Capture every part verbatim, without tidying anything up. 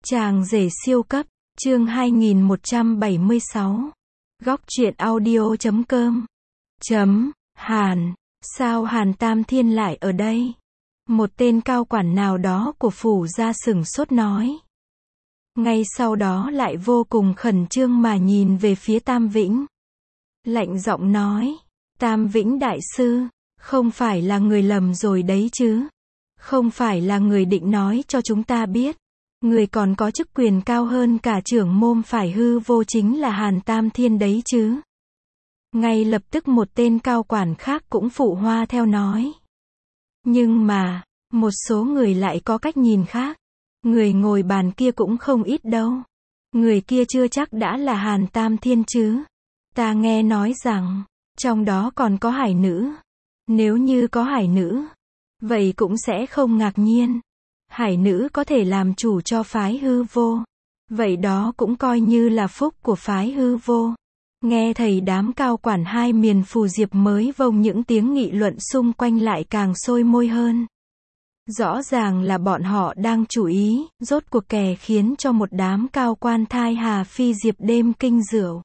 Chàng rể siêu cấp, chương hai nghìn một trăm bảy mươi sáu. Góc truyện audio chấm com. Chấm, Hàn, sao Hàn Tam Thiên lại ở đây? Một tên cao quản nào đó của phủ gia sửng sốt nói. Ngay sau đó lại vô cùng khẩn trương mà nhìn về phía Tam Vĩnh. Lạnh giọng nói, Tam Vĩnh đại sư, không phải là người lầm rồi đấy chứ? Không phải là người định nói cho chúng ta biết, người còn có chức quyền cao hơn cả trưởng môn phải hư vô chính là Hàn Tam Thiên đấy chứ? Ngay lập tức một tên cao quản khác cũng phụ hoa theo nói. Nhưng mà, một số người lại có cách nhìn khác. Người ngồi bàn kia cũng không ít đâu. Người kia chưa chắc đã là Hàn Tam Thiên chứ. Ta nghe nói rằng, trong đó còn có hải nữ. Nếu như có hải nữ, vậy cũng sẽ không ngạc nhiên. Hải nữ có thể làm chủ cho phái hư vô. Vậy đó cũng coi như là phúc của phái hư vô. Nghe thầy đám cao quản hai miền Phù Diệp mới vông những tiếng nghị luận xung quanh lại càng sôi môi hơn. Rõ ràng là bọn họ đang chú ý, rốt cuộc kẻ khiến cho một đám cao quan thai Hà Phi Diệp đêm kinh rượu.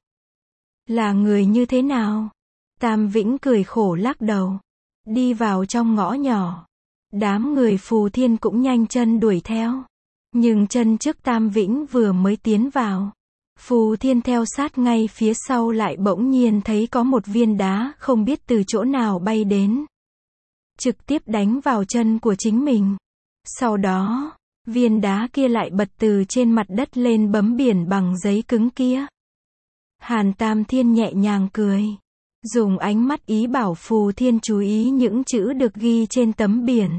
Là người như thế nào? Tam Vĩnh cười khổ lắc đầu. Đi vào trong ngõ nhỏ. Đám người Phù Thiên cũng nhanh chân đuổi theo. Nhưng chân trước Tam Vĩnh vừa mới tiến vào. Phù Thiên theo sát ngay phía sau lại bỗng nhiên thấy có một viên đá không biết từ chỗ nào bay đến. Trực tiếp đánh vào chân của chính mình. Sau đó, viên đá kia lại bật từ trên mặt đất lên bấm biển bằng giấy cứng kia. Hàn Tam Thiên nhẹ nhàng cười. Dùng ánh mắt ý bảo Phù Thiên chú ý những chữ được ghi trên tấm biển.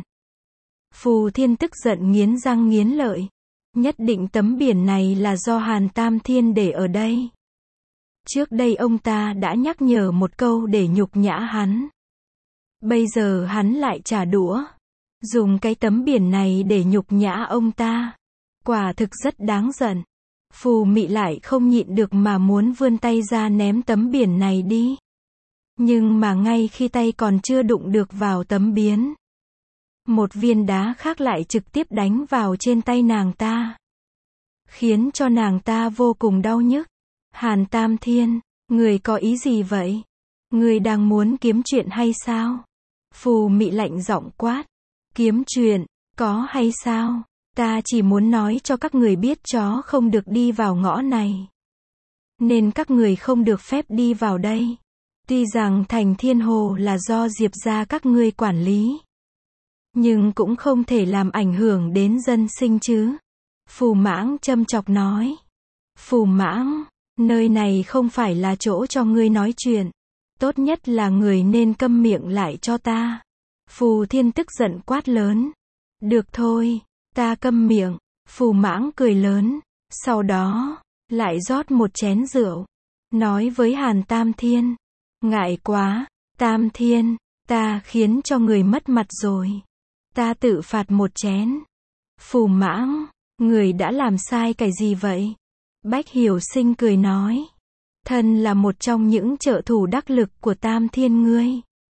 Phù Thiên tức giận nghiến răng nghiến lợi. Nhất định tấm biển này là do Hàn Tam Thiên để ở đây. Trước đây ông ta đã nhắc nhở một câu để nhục nhã hắn. Bây giờ hắn lại trả đũa. Dùng cái tấm biển này để nhục nhã ông ta. Quả thực rất đáng giận. Phù Mị lại không nhịn được mà muốn vươn tay ra ném tấm biển này đi. Nhưng mà ngay khi tay còn chưa đụng được vào tấm biển, một viên đá khác lại trực tiếp đánh vào trên tay nàng ta. Khiến cho nàng ta vô cùng đau nhức. Hàn Tam Thiên, người có ý gì vậy? Người đang muốn kiếm chuyện hay sao? Phù Mị lạnh giọng quát. Kiếm chuyện, có hay sao? Ta chỉ muốn nói cho các người biết chó không được đi vào ngõ này. Nên các người không được phép đi vào đây. Tuy rằng thành Thiên Hồ là do Diệp gia các ngươi quản lý, nhưng cũng không thể làm ảnh hưởng đến dân sinh chứ. Phù Mãng châm chọc nói. Phù Mãng, nơi này không phải là chỗ cho ngươi nói chuyện. Tốt nhất là người nên câm miệng lại cho ta. Phù Thiên tức giận quát lớn. Được thôi, ta câm miệng. Phù Mãng cười lớn. Sau đó, lại rót một chén rượu. Nói với Hàn Tam Thiên. Ngại quá, Tam Thiên, ta khiến cho người mất mặt rồi. Ta tự phạt một chén. Phù Mãng, người đã làm sai cái gì vậy? Bách Hiểu Sinh cười nói. Thân là một trong những trợ thủ đắc lực của Tam Thiên ngươi.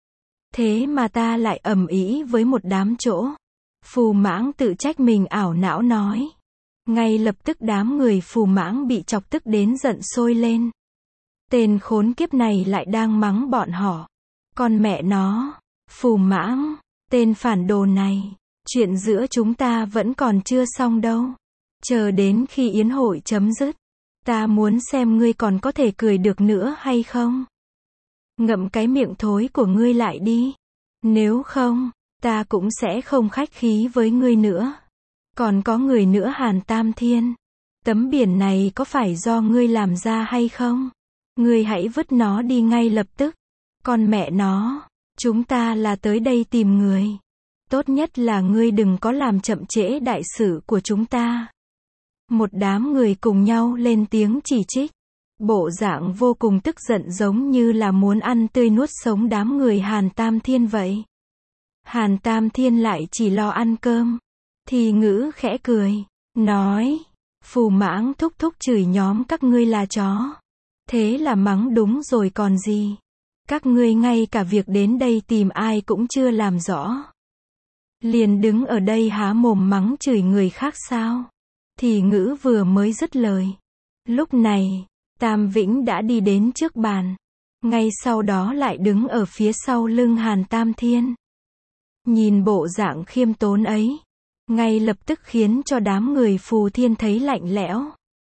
Thế mà ta lại ầm ĩ với một đám chỗ. Phù Mãng tự trách mình ảo não nói. Ngay lập tức đám người Phù Mãng bị chọc tức đến giận sôi lên. Tên khốn kiếp này lại đang mắng bọn họ. Con mẹ nó, Phù Mãng, tên phản đồ này. Chuyện giữa chúng ta vẫn còn chưa xong đâu. Chờ đến khi yến hội chấm dứt, ta muốn xem ngươi còn có thể cười được nữa hay không. Ngậm cái miệng thối của ngươi lại đi. Nếu không, ta cũng sẽ không khách khí với ngươi nữa. Còn có người nữa Hàn Tam Thiên. Tấm biển này có phải do ngươi làm ra hay không? Ngươi hãy vứt nó đi ngay lập tức. Con mẹ nó, chúng ta là tới đây tìm người. Tốt nhất là ngươi đừng có làm chậm trễ đại sự của chúng ta. Một đám người cùng nhau lên tiếng chỉ trích. Bộ dạng vô cùng tức giận giống như là muốn ăn tươi nuốt sống đám người Hàn Tam Thiên vậy. Hàn Tam Thiên lại chỉ lo ăn cơm. Thì ngữ khẽ cười. Nói. Phù Mãng thúc thúc chửi nhóm các ngươi là chó. Thế là mắng đúng rồi còn gì. Các ngươi ngay cả việc đến đây tìm ai cũng chưa làm rõ. Liền đứng ở đây há mồm mắng chửi người khác sao? Thì ngữ vừa mới dứt lời. Lúc này, Tam Vĩnh đã đi đến trước bàn. Ngay sau đó lại đứng ở phía sau lưng Hàn Tam Thiên. Nhìn bộ dạng khiêm tốn ấy, ngay lập tức khiến cho đám người Phù Thiên thấy lạnh lẽo.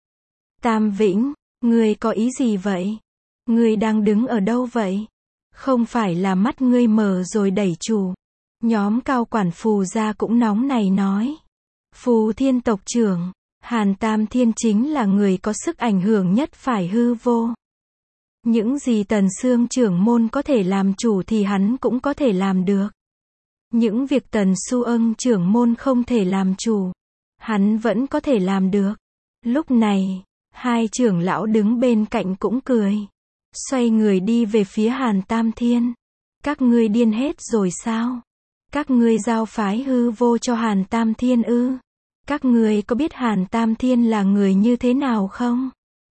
Tam Vĩnh, ngươi có ý gì vậy? Ngươi đang đứng ở đâu vậy? Không phải là mắt ngươi mờ rồi đẩy chủ. Nhóm cao quản Phù gia cũng nóng này nói. Phù Thiên tộc trưởng, Hàn Tam Thiên chính là người có sức ảnh hưởng nhất phải hư vô. Những gì Tần Xương trưởng môn có thể làm chủ thì hắn cũng có thể làm được. Những việc Tần Su Ân trưởng môn không thể làm chủ, hắn vẫn có thể làm được. Lúc này, hai trưởng lão đứng bên cạnh cũng cười. Xoay người đi về phía Hàn Tam Thiên. Các ngươi điên hết rồi sao? Các ngươi giao phái hư vô cho Hàn Tam Thiên ư? Các ngươi có biết Hàn Tam Thiên là người như thế nào không?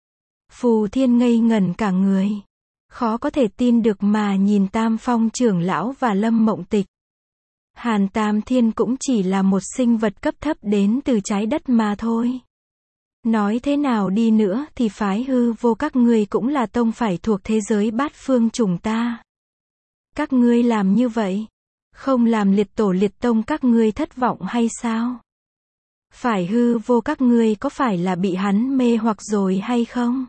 Phù Thiên ngây ngẩn cả người. Khó có thể tin được mà nhìn Tam Phong trưởng lão và Lâm Mộng Tịch. Hàn Tam Thiên cũng chỉ là một sinh vật cấp thấp đến từ trái đất mà thôi. Nói thế nào đi nữa thì phái hư vô các ngươi cũng là tông phải thuộc thế giới bát phương chủng ta. Các ngươi làm như vậy, không làm liệt tổ liệt tông các ngươi thất vọng hay sao? Phải hư vô các ngươi có phải là bị hắn mê hoặc rồi hay không?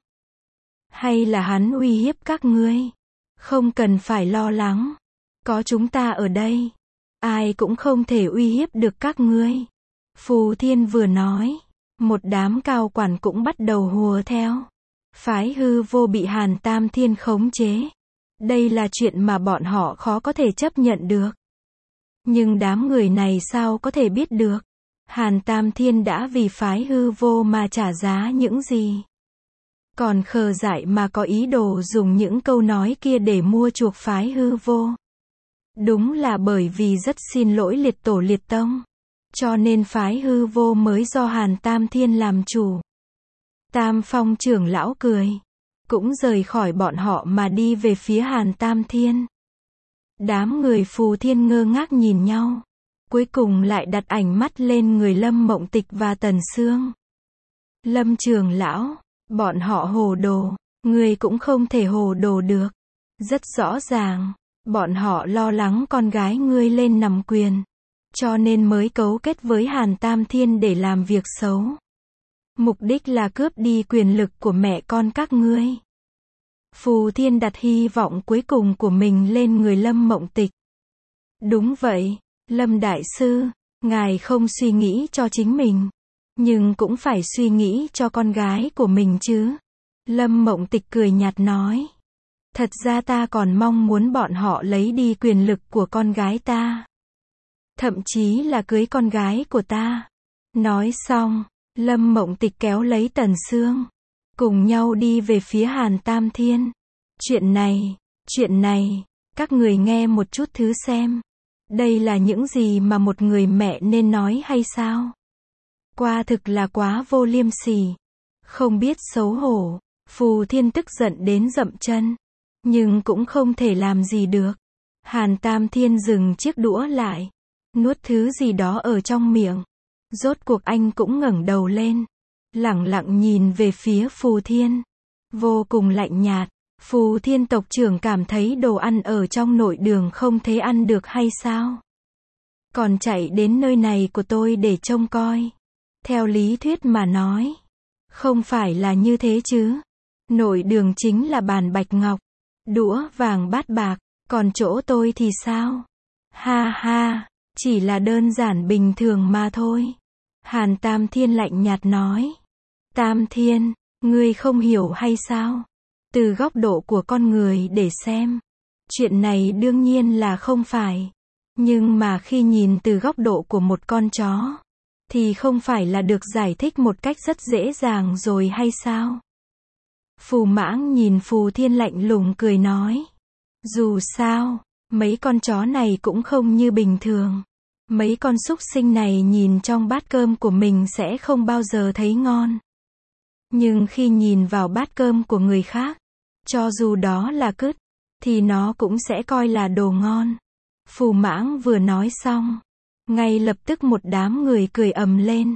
Hay là hắn uy hiếp các ngươi? Không cần phải lo lắng. Có chúng ta ở đây. Ai cũng không thể uy hiếp được các ngươi. Phù Thiên vừa nói. Một đám cao quản cũng bắt đầu hùa theo. Phái hư vô bị Hàn Tam Thiên khống chế. Đây là chuyện mà bọn họ khó có thể chấp nhận được. Nhưng đám người này sao có thể biết được? Hàn Tam Thiên đã vì phái hư vô mà trả giá những gì? Còn khờ dại mà có ý đồ dùng những câu nói kia để mua chuộc phái hư vô. Đúng là bởi vì rất xin lỗi liệt tổ liệt tông. Cho nên phái hư vô mới do Hàn Tam Thiên làm chủ. Tam Phong trưởng lão cười. Cũng rời khỏi bọn họ mà đi về phía Hàn Tam Thiên. Đám người Phù Thiên ngơ ngác nhìn nhau. Cuối cùng lại đặt ảnh mắt lên người Lâm Mộng Tịch và Tần Xương. Lâm trưởng lão, bọn họ hồ đồ. Người cũng không thể hồ đồ được. Rất rõ ràng. Bọn họ lo lắng con gái ngươi lên nằm quyền. Cho nên mới cấu kết với Hàn Tam Thiên để làm việc xấu. Mục đích là cướp đi quyền lực của mẹ con các ngươi. Phù Thiên đặt hy vọng cuối cùng của mình lên người Lâm Mộng Tịch. Đúng vậy, Lâm Đại Sư, ngài không suy nghĩ cho chính mình. Nhưng cũng phải suy nghĩ cho con gái của mình chứ. Lâm Mộng Tịch cười nhạt nói. Thật ra ta còn mong muốn bọn họ lấy đi quyền lực của con gái ta. Thậm chí là cưới con gái của ta. Nói xong, Lâm Mộng Tịch kéo lấy Tần Xương. Cùng nhau đi về phía Hàn Tam Thiên. Chuyện này, chuyện này, các người nghe một chút thứ xem. Đây là những gì mà một người mẹ nên nói hay sao? Quả thực là quá vô liêm sỉ. Không biết xấu hổ. Phù Thiên tức giận đến dậm chân. Nhưng cũng không thể làm gì được. Hàn Tam Thiên dừng chiếc đũa lại. Nuốt thứ gì đó ở trong miệng. Rốt cuộc anh cũng ngẩng đầu lên. Lẳng lặng nhìn về phía Phù Thiên. Vô cùng lạnh nhạt. Phù Thiên tộc trưởng cảm thấy đồ ăn ở trong nội đường không thể ăn được hay sao? Còn chạy đến nơi này của tôi để trông coi. Theo lý thuyết mà nói. Không phải là như thế chứ. Nội đường chính là bàn bạch ngọc. Đũa vàng bát bạc. Còn chỗ tôi thì sao? Ha ha. Chỉ là đơn giản bình thường mà thôi. Hàn Tam Thiên lạnh nhạt nói. Tam Thiên, ngươi không hiểu hay sao? Từ góc độ của con người để xem. Chuyện này đương nhiên là không phải. Nhưng mà khi nhìn từ góc độ của một con chó, thì không phải là được giải thích một cách rất dễ dàng rồi hay sao? Phù Mãng nhìn Phù Thiên lạnh lùng cười nói. Dù sao, mấy con chó này cũng không như bình thường. Mấy con súc sinh này nhìn trong bát cơm của mình sẽ không bao giờ thấy ngon. Nhưng khi nhìn vào bát cơm của người khác, cho dù đó là cứt, thì nó cũng sẽ coi là đồ ngon. Phù Mãng vừa nói xong, ngay lập tức một đám người cười ầm lên.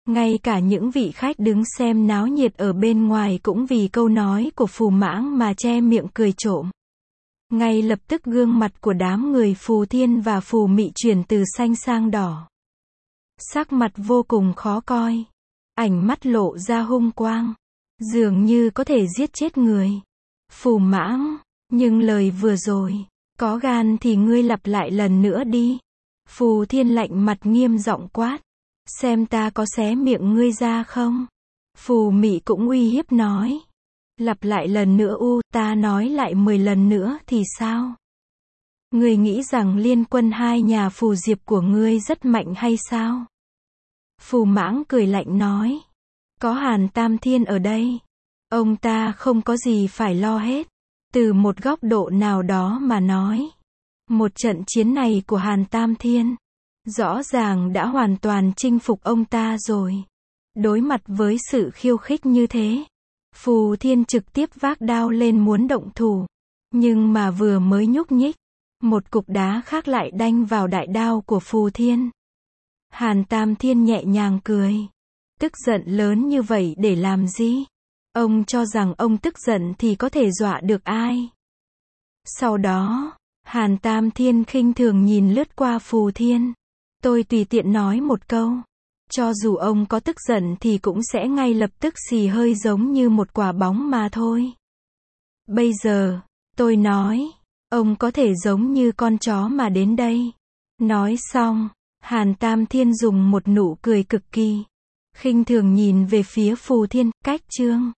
Ngay cả những vị khách đứng xem náo nhiệt ở bên ngoài cũng vì câu nói của Phù Mãng mà che miệng cười trộm. Ngay lập tức gương mặt của đám người Phù Thiên và Phù Mị chuyển từ xanh sang đỏ. Sắc mặt vô cùng khó coi. Ánh mắt lộ ra hung quang. Dường như có thể giết chết người. Phù Mãng, nhưng lời vừa rồi, có gan thì ngươi lặp lại lần nữa đi. Phù Thiên lạnh mặt nghiêm giọng quát. Xem ta có xé miệng ngươi ra không? Phù Mị cũng uy hiếp nói. Lặp lại lần nữa u, ta nói lại mười lần nữa thì sao? Ngươi nghĩ rằng liên quân hai nhà Phù Diệp của ngươi rất mạnh hay sao? Phù Mãng cười lạnh nói. Có Hàn Tam Thiên ở đây. Ông ta không có gì phải lo hết. Từ một góc độ nào đó mà nói. Một trận chiến này của Hàn Tam Thiên. Rõ ràng đã hoàn toàn chinh phục ông ta rồi. Đối mặt với sự khiêu khích như thế. Phù Thiên trực tiếp vác đao lên muốn động thủ. Nhưng mà vừa mới nhúc nhích. Một cục đá khác lại đanh vào đại đao của Phù Thiên. Hàn Tam Thiên nhẹ nhàng cười. Tức giận lớn như vậy để làm gì? Ông cho rằng ông tức giận thì có thể dọa được ai? Sau đó, Hàn Tam Thiên khinh thường nhìn lướt qua Phù Thiên. Tôi tùy tiện nói một câu. Cho dù ông có tức giận thì cũng sẽ ngay lập tức xì hơi giống như một quả bóng mà thôi. Bây giờ, tôi nói, ông có thể giống như con chó mà đến đây. Nói xong, Hàn Tam Thiên dùng một nụ cười cực kỳ khinh thường nhìn về phía Phù Thiên, cách chương